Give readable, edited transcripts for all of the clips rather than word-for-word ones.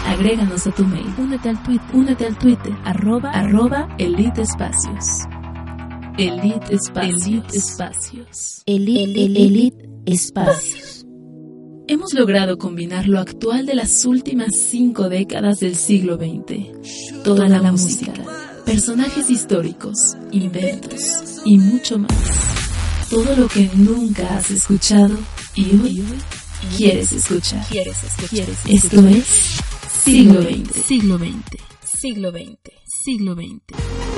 Agréganos a tu mail. Únete al Twitter. @Elite Espacios. Elite Espacios. Elite Espacios. Hemos logrado combinar lo actual de las últimas 5 décadas del siglo XX. Toda la música, personajes históricos, inventos y mucho más. Todo lo que nunca has escuchado y hoy quieres escuchar. Esto es Siglo XX.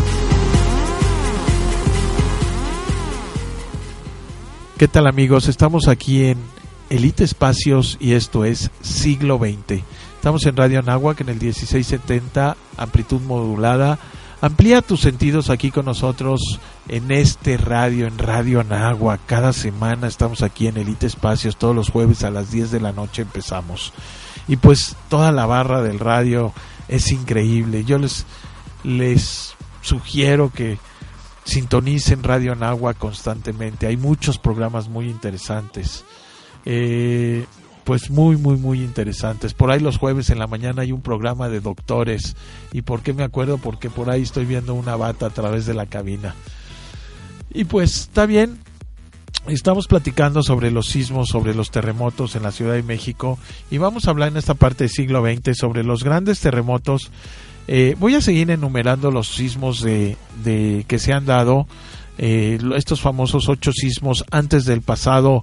¿Qué tal, amigos? Estamos aquí en Elite Espacios y esto es Siglo XX. Estamos en Radio Anáhuac en el 1670, amplitud modulada. Amplía tus sentidos aquí con nosotros en este radio, en Radio Anáhuac. Cada semana estamos aquí en Elite Espacios, todos los jueves a las 10 de la noche empezamos. Y pues toda la barra del radio es increíble. Yo les sugiero que sintonicen Radio Anáhuac constantemente. Hay muchos programas muy interesantes. Pues muy interesantes. Por ahí los jueves en la mañana hay un programa de doctores. ¿Y por qué me acuerdo? Porque por ahí estoy viendo una bata a través de la cabina. Y pues está bien. Estamos platicando sobre los sismos, sobre los terremotos en la Ciudad de México. Y vamos a hablar en esta parte del siglo XX sobre los grandes terremotos. Voy a seguir enumerando los sismos que se han dado. Estos famosos 8 sismos antes del pasado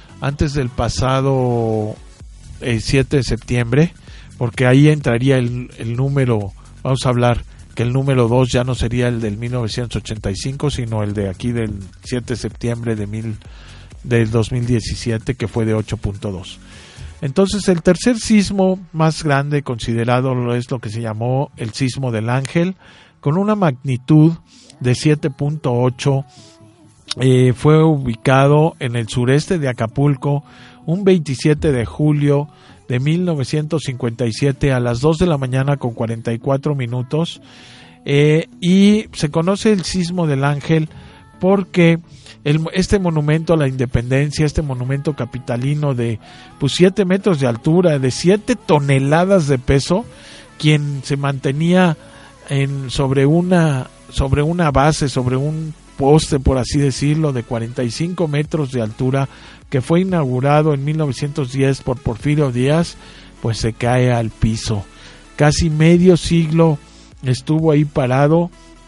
7 de septiembre, porque ahí entraría el número, vamos a hablar que el número 2 ya no sería el del 1985, sino el de aquí del 7 de septiembre del 2017, que fue de 8.2. Entonces el tercer sismo más grande considerado es lo que se llamó el sismo del Ángel, con una magnitud de 7.8. Fue ubicado en el sureste de Acapulco un 27 de julio de 1957 a las 2 de la mañana con 44 minutos. Y se conoce el sismo del Ángel porque este monumento a la independencia, este monumento capitalino de 7 metros de altura, de 7 toneladas de peso, quien se mantenía sobre una base, sobre un poste, por así decirlo, de 45 metros de altura, que fue inaugurado en 1910 por Porfirio Díaz, pues se cae al piso. Casi medio siglo estuvo ahí parado,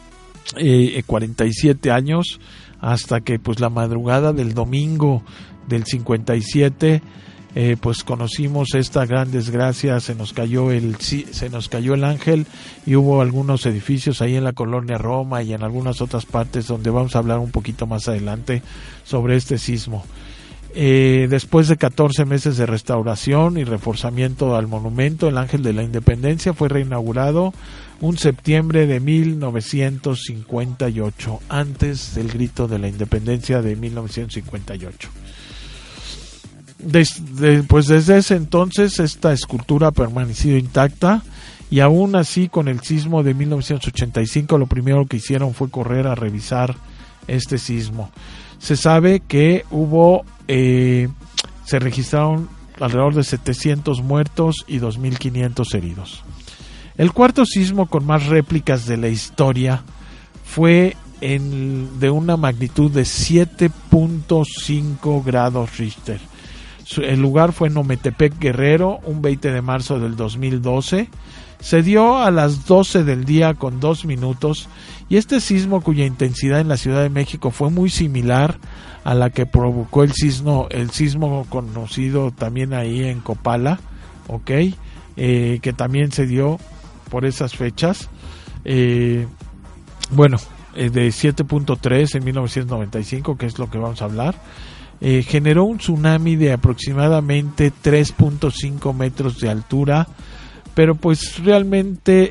47 años, hasta que pues la madrugada del domingo del 57 pues conocimos esta gran desgracia. Se nos cayó el Ángel y hubo algunos edificios ahí en la colonia Roma y en algunas otras partes donde vamos a hablar un poquito más adelante sobre este sismo. Después de 14 meses de restauración y reforzamiento al monumento, el Ángel de la Independencia fue reinaugurado un septiembre de 1958, antes del grito de la independencia de 1958. Pues desde ese entonces esta escultura ha permanecido intacta, y aún así con el sismo de 1985 lo primero que hicieron fue correr a revisar este sismo. Se sabe que se registraron alrededor de 700 muertos y 2.500 heridos. El cuarto sismo con más réplicas de la historia fue de una magnitud de 7.5 grados Richter. El lugar fue en Ometepec, Guerrero, un 20 de marzo del 2012. Se dio a las 12 del día con 2 minutos, y este sismo, cuya intensidad en la Ciudad de México fue muy similar a la que provocó el sismo conocido también ahí en Copala, que también se dio por esas fechas. De 7.3 en 1995, que es lo que vamos a hablar. Generó un tsunami de aproximadamente 3.5 metros de altura, pero pues realmente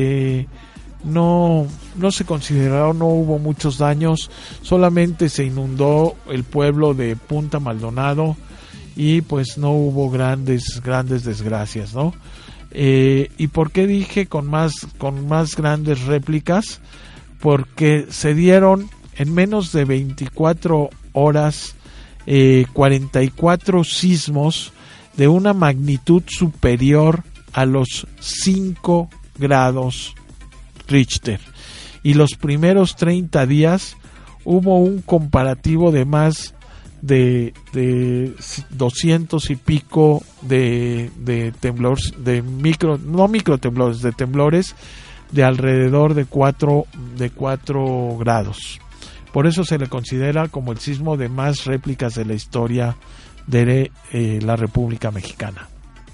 no se consideraron, no hubo muchos daños, solamente se inundó el pueblo de Punta Maldonado y pues no hubo grandes desgracias, ¿no? ¿Y por qué dije con más grandes réplicas? Porque se dieron en menos de 24 horas 44 sismos de una magnitud superior a los 5 grados Richter. Y los primeros 30 días hubo un comparativo de más de 200 y pico de temblores, de microtemblores, de temblores de alrededor de 4 grados. Por eso se le considera como el sismo de más réplicas de la historia de la República Mexicana.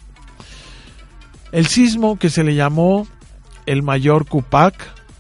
El sismo, que se le llamó el Mayor Cupac,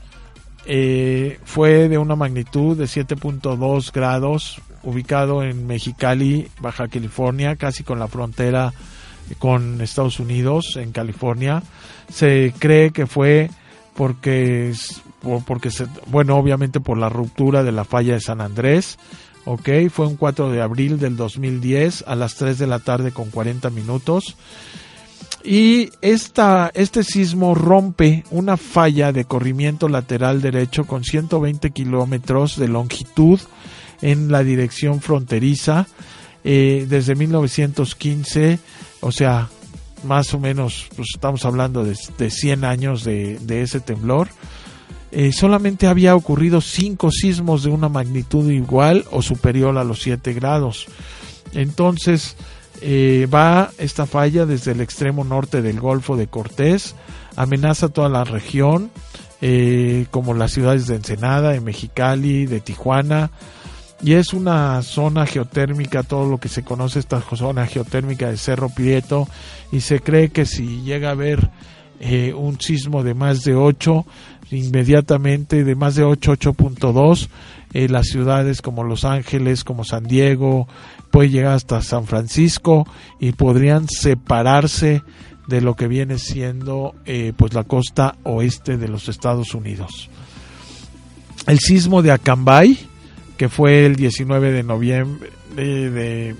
fue de una magnitud de 7.2 grados, ubicado en Mexicali, Baja California, casi con la frontera con Estados Unidos, en California. Se cree que fue porque obviamente por la ruptura de la falla de San Andrés. Fue un 4 de abril del 2010 a las 3 de la tarde con 40 minutos. Y este sismo rompe una falla de corrimiento lateral derecho con 120 kilómetros de longitud en la dirección fronteriza desde 1915, o sea, más o menos, pues estamos hablando de 100 años de ese temblor. Solamente había ocurrido 5 sismos de una magnitud igual o superior a los 7 grados. Entonces va esta falla desde el extremo norte del Golfo de Cortés, amenaza toda la región, como las ciudades de Ensenada, de Mexicali, de Tijuana, y es una zona geotérmica, todo lo que se conoce esta zona geotérmica de Cerro Prieto, y se cree que si llega a haber un sismo de más de 8, inmediatamente de más de 8.2, las ciudades como Los Ángeles, como San Diego, puede llegar hasta San Francisco y podrían separarse de lo que viene siendo pues la costa oeste de los Estados Unidos. El sismo de Acambay, que fue el 19 de noviembre de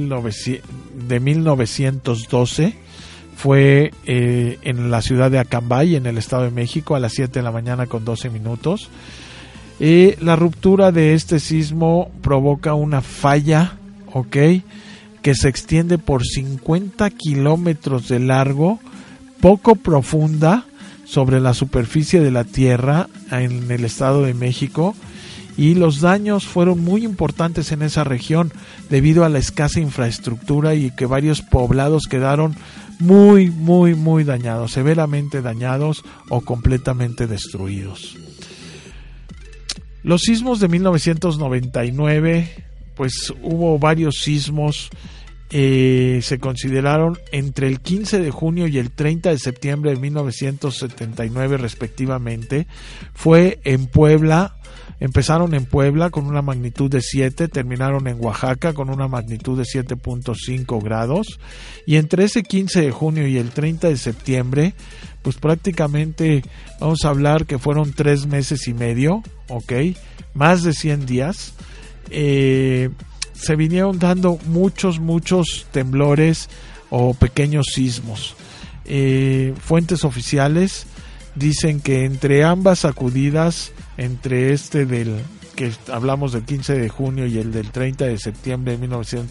1912, fue en la ciudad de Acambay, en el Estado de México, a las 7 de la mañana con 12 minutos. La ruptura de este sismo provoca una falla, que se extiende por 50 kilómetros de largo, poco profunda, sobre la superficie de la Tierra en el Estado de México, y los daños fueron muy importantes en esa región debido a la escasa infraestructura y que varios poblados quedaron muy dañados, severamente dañados o completamente destruidos. Los sismos de 1999, pues hubo varios sismos, se consideraron entre el 15 de junio y el 30 de septiembre de 1979 respectivamente. Fue en Puebla. Empezaron en Puebla con una magnitud de 7, terminaron en Oaxaca con una magnitud de 7.5 grados, y entre ese 15 de junio y el 30 de septiembre, pues prácticamente vamos a hablar que fueron 3 meses y medio, más de 100 días, se vinieron dando muchos temblores o pequeños sismos. Fuentes oficiales dicen que entre ambas sacudidas, entre del que hablamos del 15 de junio y el del 30 de septiembre de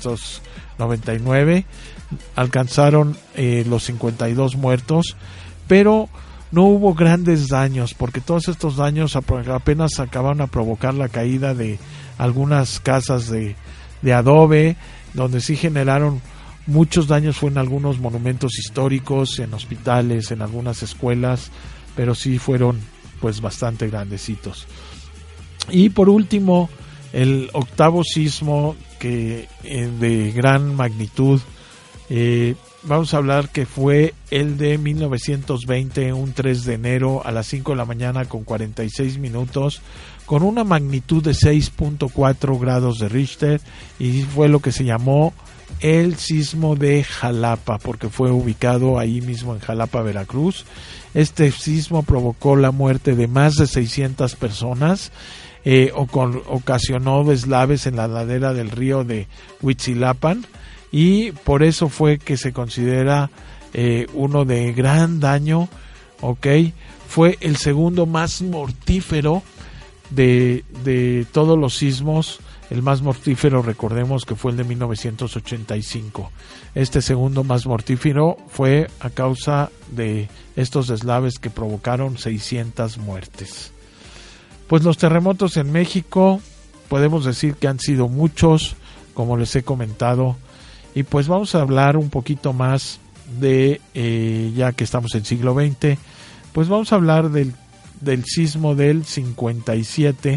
1999, alcanzaron los 52 muertos, pero no hubo grandes daños, porque todos estos daños apenas acabaron a provocar la caída de algunas casas de adobe, donde sí generaron muchos daños, fue en algunos monumentos históricos, en hospitales, en algunas escuelas, pero sí fueron pues bastante grandecitos. Y por último, el octavo sismo de gran magnitud, vamos a hablar que fue el de 1920, un 3 de enero a las 5 de la mañana con 46 minutos, con una magnitud de 6.4 grados de Richter, y fue lo que se llamó el sismo de Jalapa, porque fue ubicado ahí mismo en Jalapa, Veracruz. Este sismo provocó la muerte de más de 600 personas, ocasionó deslaves en la ladera del río de Huitzilapan, y por eso fue que se considera uno de gran daño. Fue el segundo más mortífero de todos los sismos. El más mortífero, recordemos que fue el de 1985. Este segundo más mortífero fue a causa de estos deslaves que provocaron 600 muertes. Pues los terremotos en México podemos decir que han sido muchos, como les he comentado, y pues vamos a hablar un poquito más de, ya que estamos en siglo XX, pues vamos a hablar del sismo del 57,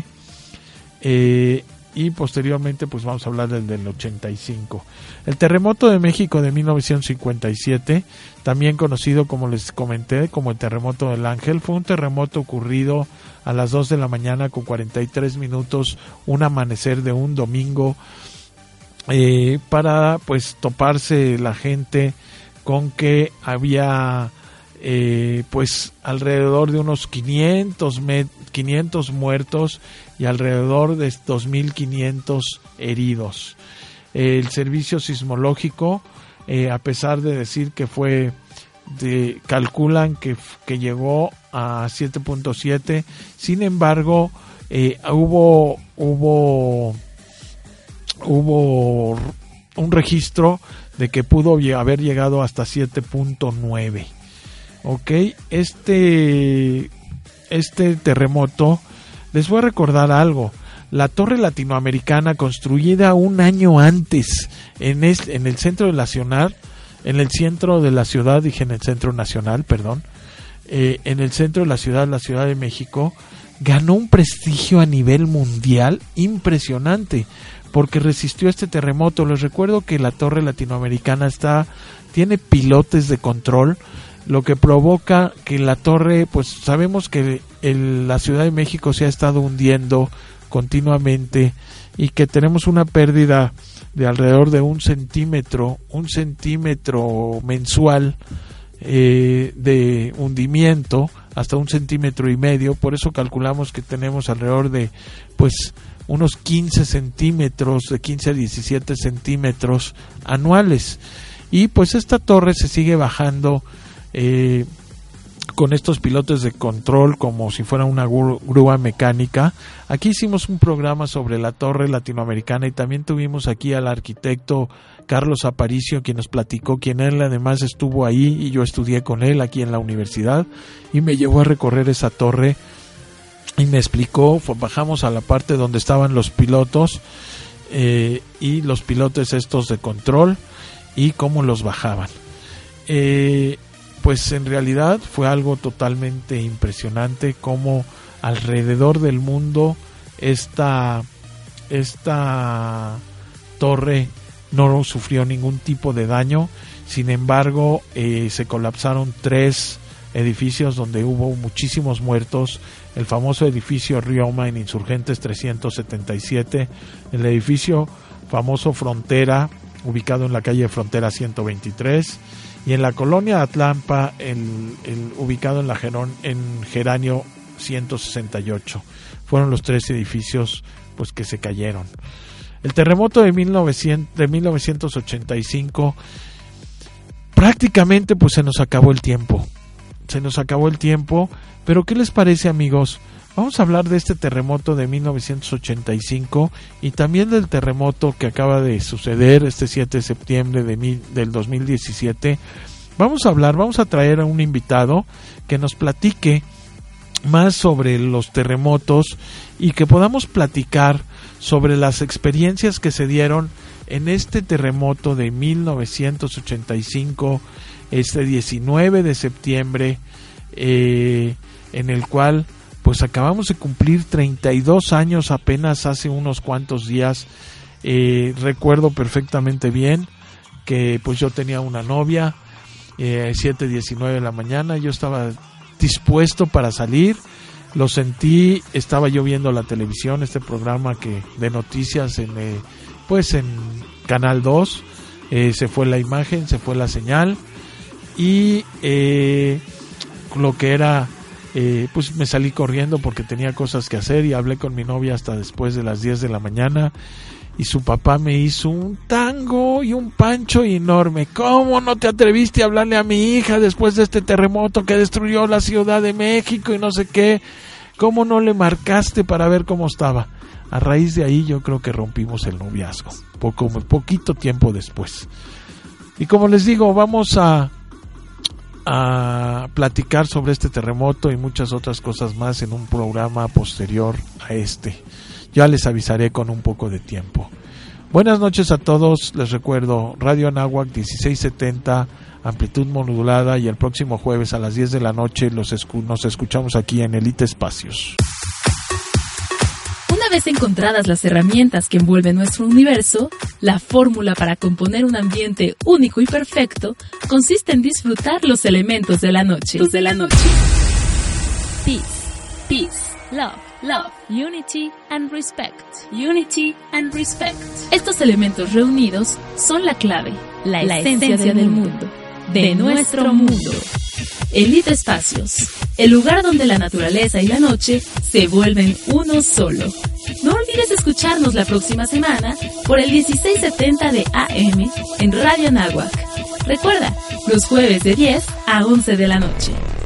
y posteriormente pues vamos a hablar del 85. El terremoto de México de 1957, también conocido, como les comenté, como el terremoto del Ángel, fue un terremoto ocurrido a las 2 de la mañana con 43 minutos, un amanecer de un domingo, para pues toparse la gente con que había pues alrededor de unos 500 muertos y alrededor de 2.500 heridos. El servicio sismológico, a pesar de decir que calculan que llegó a 7.7, sin embargo hubo un registro de que pudo haber llegado hasta 7.9. Ok, este terremoto, les voy a recordar algo. La torre latinoamericana, construida un año antes en el centro nacional, en el centro de la ciudad, dije en el centro nacional, perdón, en el centro de la ciudad de México, ganó un prestigio a nivel mundial impresionante, porque resistió este terremoto. Les recuerdo que la torre latinoamericana tiene pilotes de control, lo que provoca que la torre, pues sabemos que la Ciudad de México se ha estado hundiendo continuamente y que tenemos una pérdida de alrededor de un centímetro mensual de hundimiento, hasta 1,5 centímetros. Por eso calculamos que tenemos alrededor de pues unos 15 centímetros, de 15 a 17 centímetros anuales. Y pues esta torre se sigue bajando con estos pilotes de control como si fuera una grúa mecánica. Aquí hicimos un programa sobre la torre latinoamericana y también tuvimos aquí al arquitecto Carlos Aparicio, quien nos platicó, quien él además estuvo ahí y yo estudié con él aquí en la universidad y me llevó a recorrer esa torre y me explicó. Bajamos a la parte donde estaban los pilotos y los pilotes estos de control y cómo los bajaban. Pues en realidad fue algo totalmente impresionante cómo alrededor del mundo esta torre no sufrió ningún tipo de daño. Sin embargo, se colapsaron 3 edificios donde hubo muchísimos muertos. El famoso edificio Rioma en Insurgentes 377, el edificio famoso Frontera, ubicado en la calle Frontera 123, y en la colonia Atlampa, ubicado en Geranio 168. Fueron los 3 edificios pues que se cayeron. El terremoto de 1985, prácticamente pues se nos acabó el tiempo. Pero ¿qué les parece, amigos? Vamos a hablar de este terremoto de 1985 y también del terremoto que acaba de suceder este 7 de septiembre del 2017. Vamos a traer a un invitado que nos platique más sobre los terremotos y que podamos platicar sobre las experiencias que se dieron en este terremoto de 1985, este 19 de septiembre, en el cual pues acabamos de cumplir 32 años apenas hace unos cuantos días. Recuerdo perfectamente bien que pues yo tenía una novia, 7:19 de la mañana, yo estaba dispuesto para salir, lo sentí, estaba yo viendo la televisión, este programa de noticias en Canal 2, se fue la imagen, se fue la señal y lo que era, pues me salí corriendo porque tenía cosas que hacer y hablé con mi novia hasta después de las 10 de la mañana y su papá me hizo un tango y un pancho enorme. ¿Cómo no te atreviste a hablarle a mi hija después de este terremoto que destruyó la Ciudad de México y no sé qué? ¿Cómo no le marcaste para ver cómo estaba? A raíz de ahí yo creo que rompimos el noviazgo, poquito tiempo después. Y como les digo, vamos a platicar sobre este terremoto y muchas otras cosas más en un programa posterior a este. Ya les avisaré con un poco de tiempo. Buenas noches a todos, les recuerdo Radio Anáhuac 1670, amplitud modulada, y el próximo jueves a las 10 de la noche nos escuchamos aquí en Elite Espacios. Una vez encontradas las herramientas que envuelven nuestro universo, la fórmula para componer un ambiente único y perfecto consiste en disfrutar los elementos de la noche. Peace, peace, love, love, unity and respect. Unity and respect. Estos elementos reunidos son la clave, la esencia del mundo, de nuestro mundo. Elite Espacios, el lugar donde la naturaleza y la noche se vuelven uno solo. No olvides escucharnos la próxima semana por el 1670 de AM en Radio Anáhuac. Recuerda, los jueves de 10 a 11 de la noche.